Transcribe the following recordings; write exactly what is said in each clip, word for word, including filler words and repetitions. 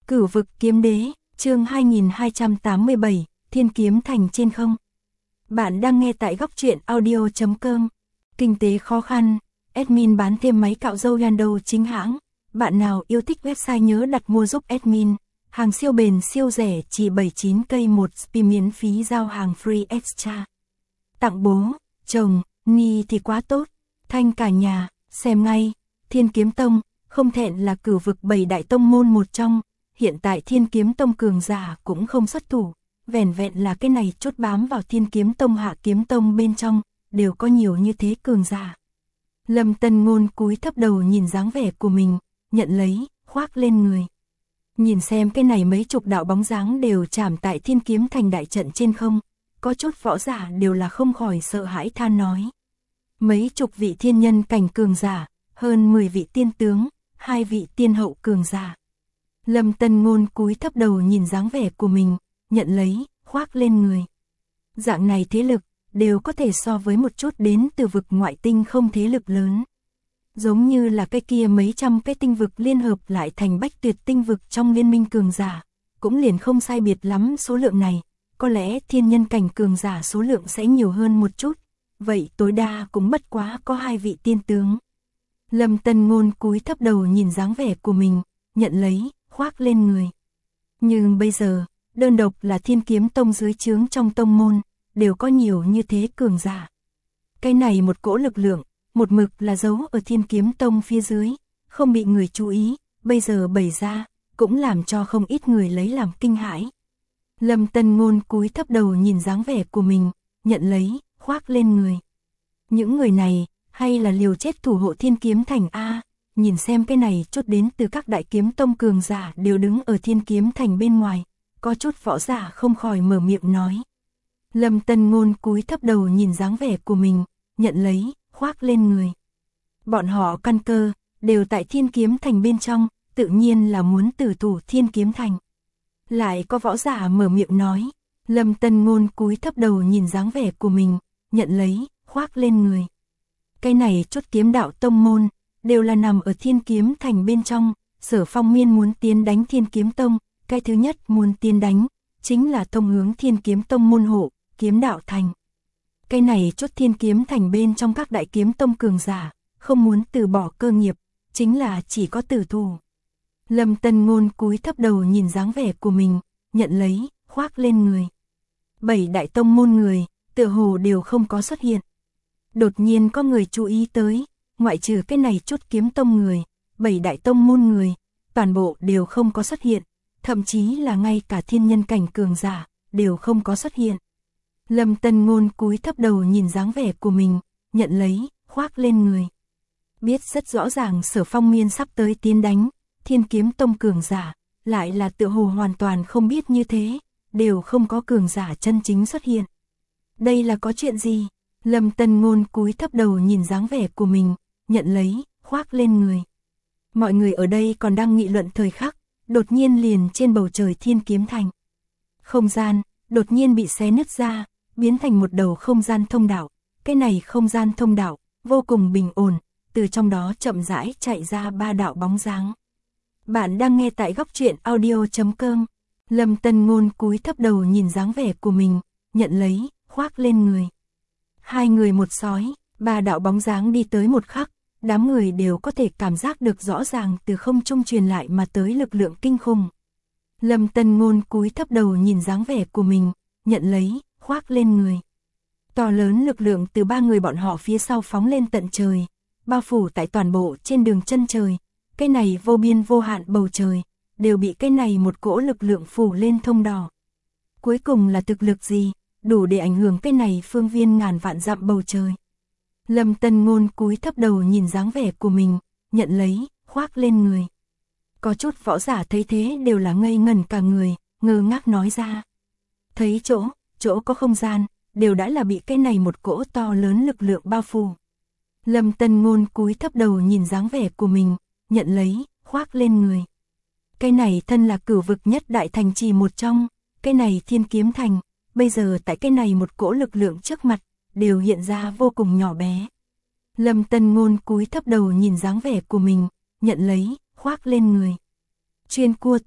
Cửu vực kiếm đế, chương hai nghìn hai trăm tám mươi bảy, Thiên kiếm thành trên không. Bạn đang nghe tại góc truyện audio chấm com. Kinh tế khó khăn, admin bán thêm máy cạo râu Yando chính hãng. Bạn nào yêu thích website nhớ đặt mua giúp admin. Hàng siêu bền siêu rẻ chỉ bảy mươi chín cây một spi miễn phí giao hàng free extra. Tặng bố, chồng, ni thì quá tốt. Thanh cả nhà, xem ngay. Thiên kiếm tông, không thẹn là cửu vực bảy đại tông môn một trong. Hiện tại Thiên kiếm tông cường giả cũng không xuất thủ. Vẻn vẹn là cái này chốt bám vào Thiên kiếm tông hạ kiếm tông bên trong, đều có nhiều như thế cường giả. Lâm Tân Ngôn cúi thấp đầu nhìn dáng vẻ của mình, nhận lấy, khoác lên người. Nhìn xem cái này mấy chục đạo bóng dáng đều chạm tại Thiên kiếm thành đại trận trên không, có chút võ giả đều là không khỏi sợ hãi than nói. Mấy chục vị thiên nhân cảnh cường giả, hơn mười vị tiên tướng, hai vị tiên hậu cường giả. Lâm Tân Ngôn cúi thấp đầu nhìn dáng vẻ của mình, nhận lấy, khoác lên người. Dạng này thế lực, đều có thể so với một chút đến từ vực ngoại tinh không thế lực lớn. Giống như là cái kia mấy trăm cái tinh vực liên hợp lại thành bách tuyệt tinh vực trong liên minh cường giả, cũng liền không sai biệt lắm số lượng này, có lẽ thiên nhân cảnh cường giả số lượng sẽ nhiều hơn một chút, vậy tối đa cũng bất quá có hai vị tiên tướng. Lâm Tân Ngôn cúi thấp đầu nhìn dáng vẻ của mình, nhận lấy, khoác lên người. Nhưng bây giờ, đơn độc là Thiên kiếm tông dưới trướng trong tông môn, đều có nhiều như thế cường giả. Cái này một cỗ lực lượng, một mực là giấu ở Thiên kiếm tông phía dưới, không bị người chú ý, bây giờ bày ra, cũng làm cho không ít người lấy làm kinh hãi. Lâm Tân Ngôn cúi thấp đầu nhìn dáng vẻ của mình, nhận lấy, khoác lên người. Những người này, hay là liều chết thủ hộ Thiên kiếm thành A, nhìn xem cái này chút đến từ các đại kiếm tông cường giả đều đứng ở Thiên kiếm thành bên ngoài, có chút võ giả không khỏi mở miệng nói. Lâm Tân Ngôn cúi thấp đầu nhìn dáng vẻ của mình, nhận lấy, khoác lên người. Bọn họ căn cơ, đều tại Thiên kiếm thành bên trong, tự nhiên là muốn tử thủ Thiên kiếm thành. Lại có võ giả mở miệng nói. Lâm Tân Ngôn cúi thấp đầu nhìn dáng vẻ của mình, nhận lấy, khoác lên người. Cái này chút kiếm đạo tông môn, đều là nằm ở Thiên kiếm thành bên trong, Sở Phong Miên muốn tiến đánh Thiên kiếm tông, cái thứ nhất muốn tiến đánh, chính là thông hướng Thiên kiếm tông môn hộ, kiếm đạo thành. Cái này chút Thiên kiếm thành bên trong các đại kiếm tông cường giả, không muốn từ bỏ cơ nghiệp, chính là chỉ có tử thủ. Lâm Tân Ngôn cúi thấp đầu nhìn dáng vẻ của mình, nhận lấy, khoác lên người. Bảy đại tông môn người, tựa hồ đều không có xuất hiện. Đột nhiên có người chú ý tới, ngoại trừ cái này chút kiếm tông người, bảy đại tông môn người, toàn bộ đều không có xuất hiện, thậm chí là ngay cả thiên nhân cảnh cường giả, đều không có xuất hiện. Lâm Tân Ngôn cúi thấp đầu nhìn dáng vẻ của mình, nhận lấy, khoác lên người. Biết rất rõ ràng Sở Phong Miên sắp tới tiến đánh, Thiên kiếm tông cường giả, lại là tựa hồ hoàn toàn không biết như thế, đều không có cường giả chân chính xuất hiện. Đây là có chuyện gì? Lâm Tân Ngôn cúi thấp đầu nhìn dáng vẻ của mình, nhận lấy, khoác lên người. Mọi người ở đây còn đang nghị luận thời khắc, đột nhiên liền trên bầu trời Thiên kiếm thành. Không gian, đột nhiên bị xé nứt ra, biến thành một đầu không gian thông đạo. Cái này không gian thông đạo, vô cùng bình ổn, từ trong đó chậm rãi chạy ra ba đạo bóng dáng. Bạn đang nghe tại góc truyện audio chấm com. Lâm Tân Ngôn cúi thấp đầu nhìn dáng vẻ của mình, nhận lấy, khoác lên người. Hai người một sói, ba đạo bóng dáng đi tới một khắc, đám người đều có thể cảm giác được rõ ràng từ không trung truyền lại mà tới lực lượng kinh khủng. Lâm Tân Ngôn cúi thấp đầu nhìn dáng vẻ của mình, nhận lấy, khoác lên người. To lớn lực lượng từ ba người bọn họ phía sau phóng lên tận trời, bao phủ tại toàn bộ trên đường chân trời. Cái này vô biên vô hạn bầu trời, đều bị cái này một cỗ lực lượng phủ lên thông đỏ. Cuối cùng là thực lực gì, đủ để ảnh hưởng cái này phương viên ngàn vạn dặm bầu trời. Lâm Tân Ngôn cúi thấp đầu nhìn dáng vẻ của mình, nhận lấy, khoác lên người. Có chút võ giả thấy thế đều là ngây ngẩn cả người, ngơ ngác nói ra. Thấy chỗ, chỗ có không gian, đều đã là bị cái này một cỗ to lớn lực lượng bao phủ. Lâm Tân Ngôn cúi thấp đầu nhìn dáng vẻ của mình, nhận lấy, khoác lên người. Cái này thân là cửu vực nhất đại thành trì một trong, cái này Thiên kiếm thành, bây giờ tại cái này một cỗ lực lượng trước mặt, đều hiện ra vô cùng nhỏ bé. Lâm Tân Ngôn cúi thấp đầu nhìn dáng vẻ của mình, nhận lấy, khoác lên người. Chuyên cua tôi,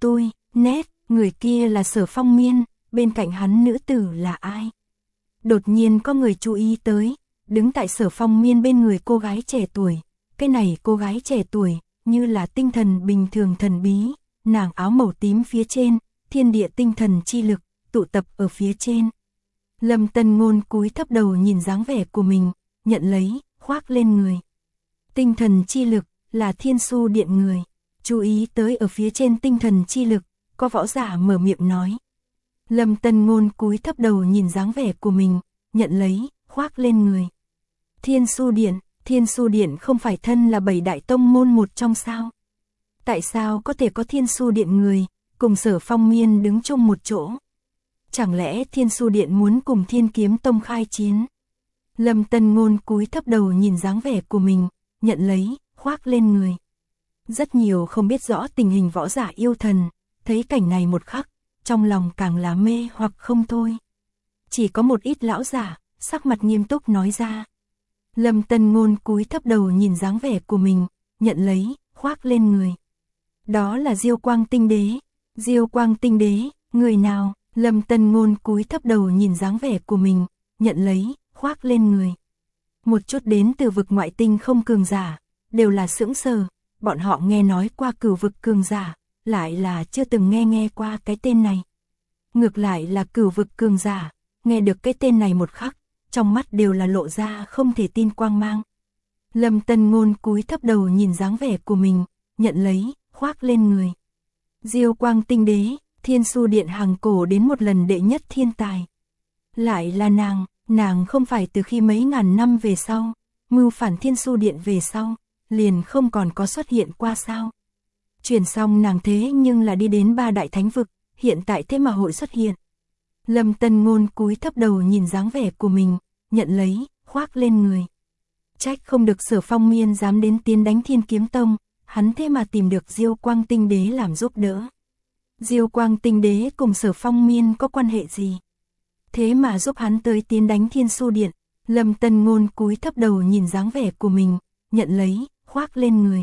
Nét, người kia là Sở Phong Miên, bên cạnh hắn nữ tử là ai? Đột nhiên có người chú ý tới, đứng tại Sở Phong Miên bên người cô gái trẻ tuổi. Cái này cô gái trẻ tuổi, như là tinh thần bình thường thần bí, nàng áo màu tím phía trên, thiên địa tinh thần chi lực, tụ tập ở phía trên. Lâm Tân Ngôn cúi thấp đầu nhìn dáng vẻ của mình, nhận lấy, khoác lên người. Tinh thần chi lực, là Thiên Su Điện người. Chú ý tới ở phía trên tinh thần chi lực, có võ giả mở miệng nói. Lâm Tân Ngôn cúi thấp đầu nhìn dáng vẻ của mình, nhận lấy, khoác lên người. Thiên Su Điện, Thiên Su Điện không phải thân là bảy đại tông môn một trong sao? Tại sao có thể có Thiên Su Điện người, cùng Sở Phong Miên đứng chung một chỗ? Chẳng lẽ Thiên Su Điện muốn cùng Thiên Kiếm Tông khai chiến? Lâm Tân Ngôn cúi thấp đầu nhìn dáng vẻ của mình, nhận lấy, khoác lên người. Rất nhiều không biết rõ tình hình võ giả yêu thần, thấy cảnh này một khắc, trong lòng càng là mê hoặc không thôi. Chỉ có một ít lão giả, sắc mặt nghiêm túc nói ra. Lâm Tân Ngôn cúi thấp đầu nhìn dáng vẻ của mình, nhận lấy, khoác lên người. Đó là Diêu Quang Tinh Đế. Diêu Quang Tinh Đế, người nào? Lâm Tân Ngôn cúi thấp đầu nhìn dáng vẻ của mình, nhận lấy, khoác lên người. Một chút đến từ vực ngoại tinh không cường giả, đều là sững sờ, bọn họ nghe nói qua cửu vực cường giả, lại là chưa từng nghe nghe qua cái tên này. Ngược lại là cửu vực cường giả, nghe được cái tên này một khắc, trong mắt đều là lộ ra không thể tin quang mang. Lâm Tân Ngôn cúi thấp đầu nhìn dáng vẻ của mình, nhận lấy, khoác lên người. Diêu Quang Tinh Đế, Thiên Su Điện hàng cổ đến một lần đệ nhất thiên tài. Lại là nàng, nàng không phải từ khi mấy ngàn năm về sau, mưu phản Thiên Su Điện về sau, liền không còn có xuất hiện qua sao. Chuyển xong nàng thế nhưng là đi đến ba đại thánh vực, hiện tại thế mà hội xuất hiện. Lâm Tân Ngôn cúi thấp đầu nhìn dáng vẻ của mình, nhận lấy, khoác lên người. Trách không được Sở Phong Miên dám đến tiến đánh Thiên Kiếm Tông, hắn thế mà tìm được Diêu Quang Tinh Đế làm giúp đỡ. Diêu Quang Tinh Đế cùng Sở Phong Miên có quan hệ gì? Thế mà giúp hắn tới tiến đánh Thiên Su Điện. Lâm Tân Ngôn cúi thấp đầu nhìn dáng vẻ của mình, nhận lấy, khoác lên người.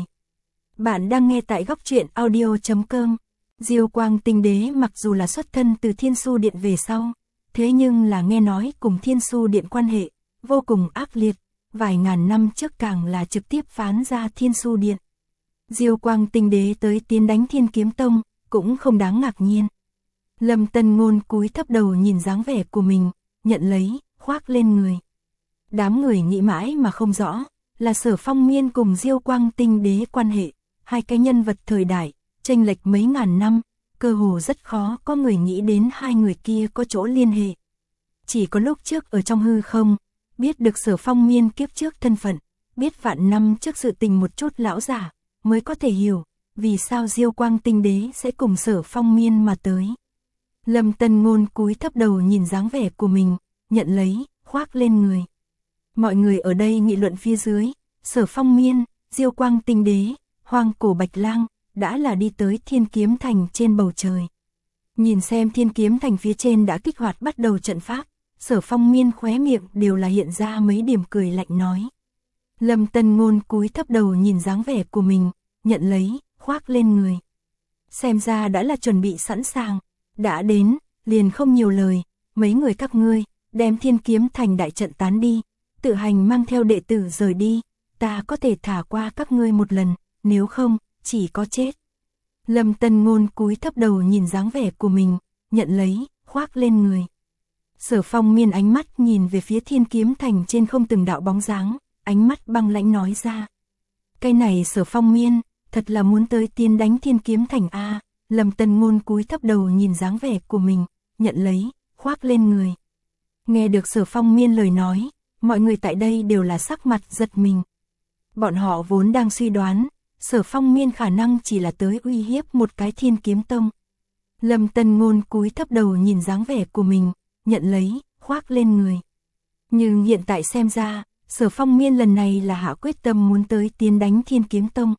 Bạn đang nghe tại góc truyện audio chấm com. Diêu Quang Tinh Đế mặc dù là xuất thân từ Thiên Su Điện về sau, thế nhưng là nghe nói cùng Thiên Su Điện quan hệ vô cùng ác liệt, vài ngàn năm trước càng là trực tiếp phán ra Thiên Su Điện. Diêu Quang Tinh Đế tới tiến đánh Thiên Kiếm Tông, cũng không đáng ngạc nhiên. Lâm Tân Ngôn cúi thấp đầu nhìn dáng vẻ của mình, nhận lấy, khoác lên người. Đám người nghĩ mãi mà không rõ, là Sở Phong Miên cùng Diêu Quang Tinh Đế quan hệ, hai cái nhân vật thời đại, chênh lệch mấy ngàn năm, cơ hồ rất khó có người nghĩ đến hai người kia có chỗ liên hệ. Chỉ có lúc trước ở trong hư không, biết được Sở Phong Miên kiếp trước thân phận, biết vạn năm trước sự tình một chút lão giả, mới có thể hiểu, vì sao Diêu Quang Tinh Đế sẽ cùng Sở Phong Miên mà tới. Lâm Tân Ngôn cúi thấp đầu nhìn dáng vẻ của mình, nhận lấy, khoác lên người. Mọi người ở đây nghị luận phía dưới, Sở Phong Miên, Diêu Quang Tinh Đế, Hoang Cổ Bạch Lang, đã là đi tới Thiên Kiếm Thành trên bầu trời. Nhìn xem Thiên Kiếm Thành phía trên đã kích hoạt bắt đầu trận pháp, Sở Phong Miên khóe miệng đều là hiện ra mấy điểm cười lạnh nói. Lâm Tân Ngôn cúi thấp đầu nhìn dáng vẻ của mình, nhận lấy, khoác lên người. Xem ra đã là chuẩn bị sẵn sàng, đã đến, liền không nhiều lời, mấy người các ngươi, đem Thiên Kiếm Thành đại trận tán đi, tự hành mang theo đệ tử rời đi, ta có thể thả qua các ngươi một lần, nếu không, chỉ có chết. Lâm Tân Ngôn cúi thấp đầu nhìn dáng vẻ của mình, nhận lấy, khoác lên người. Sở Phong Miên ánh mắt nhìn về phía Thiên Kiếm Thành trên không từng đạo bóng dáng, ánh mắt băng lãnh nói ra. Cái này Sở Phong Miên, thật là muốn tới tiến đánh Thiên Kiếm Thành a. Lâm Tân Ngôn cúi thấp đầu nhìn dáng vẻ của mình, nhận lấy, khoác lên người. Nghe được Sở Phong Miên lời nói, mọi người tại đây đều là sắc mặt giật mình. Bọn họ vốn đang suy đoán, Sở Phong Miên khả năng chỉ là tới uy hiếp một cái Thiên Kiếm Tông. Lâm Tân Ngôn cúi thấp đầu nhìn dáng vẻ của mình, nhận lấy, khoác lên người. Nhưng hiện tại xem ra, Sở Phong Miên lần này là hạ quyết tâm muốn tới tiến đánh Thiên Kiếm Tông.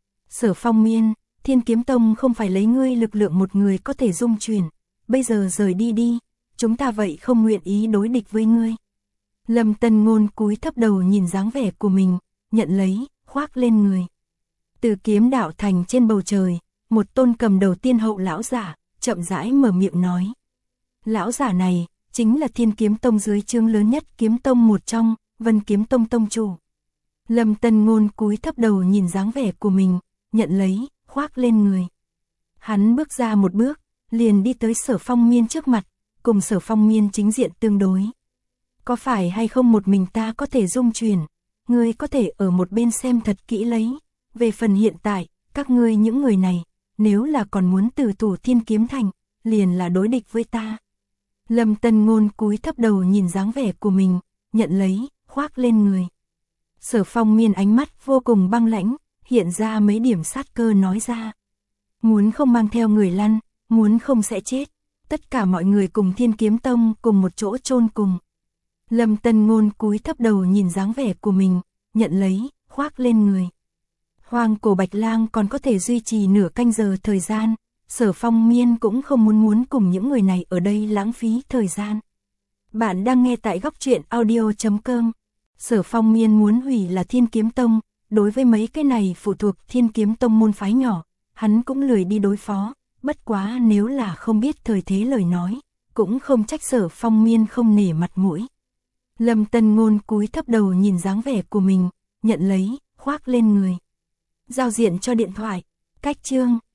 Sở Phong Miên, Thiên Kiếm Tông không phải lấy ngươi lực lượng một người có thể dung chuyển, bây giờ rời đi đi, chúng ta vậy không nguyện ý đối địch với ngươi. Lâm Tân Ngôn cúi thấp đầu nhìn dáng vẻ của mình, nhận lấy, khoác lên người. Từ Kiếm Đạo Thành trên bầu trời, một tôn cầm đầu tiên hậu lão giả, chậm rãi mở miệng nói. Lão giả này, chính là Thiên Kiếm Tông dưới trướng lớn nhất kiếm tông một trong, Vân Kiếm Tông tông chủ. Lâm Tân Ngôn cúi thấp đầu nhìn dáng vẻ của mình, nhận lấy, khoác lên người. Hắn bước ra một bước, liền đi tới Sở Phong Miên trước mặt, cùng Sở Phong Miên chính diện tương đối. Có phải hay không một mình ta có thể dung chuyển, ngươi có thể ở một bên xem thật kỹ lấy. Về phần hiện tại, các ngươi những người này, nếu là còn muốn từ thủ Thiên Kiếm Thành, liền là đối địch với ta. Lâm Tân Ngôn cúi thấp đầu nhìn dáng vẻ của mình, nhận lấy, khoác lên người. Sở Phong Miên ánh mắt vô cùng băng lãnh, hiện ra mấy điểm sát cơ nói ra. Muốn không mang theo người lăn, muốn không sẽ chết. Tất cả mọi người cùng Thiên Kiếm Tông cùng một chỗ chôn cùng. Lâm Tân Ngôn cúi thấp đầu nhìn dáng vẻ của mình, nhận lấy, khoác lên người. Hoang cổ Bạch Lang còn có thể duy trì nửa canh giờ thời gian, Sở Phong Miên cũng không muốn muốn cùng những người này ở đây lãng phí thời gian. Bạn đang nghe tại góc truyện audio chấm com. Sở Phong Miên muốn hủy là Thiên Kiếm Tông, đối với mấy cái này phụ thuộc Thiên Kiếm Tông môn phái nhỏ, hắn cũng lười đi đối phó, bất quá nếu là không biết thời thế lời nói, cũng không trách Sở Phong Miên không nể mặt mũi. Lâm Tân Ngôn cúi thấp đầu nhìn dáng vẻ của mình, nhận lấy, khoác lên người. Giao diện cho điện thoại, cách chương.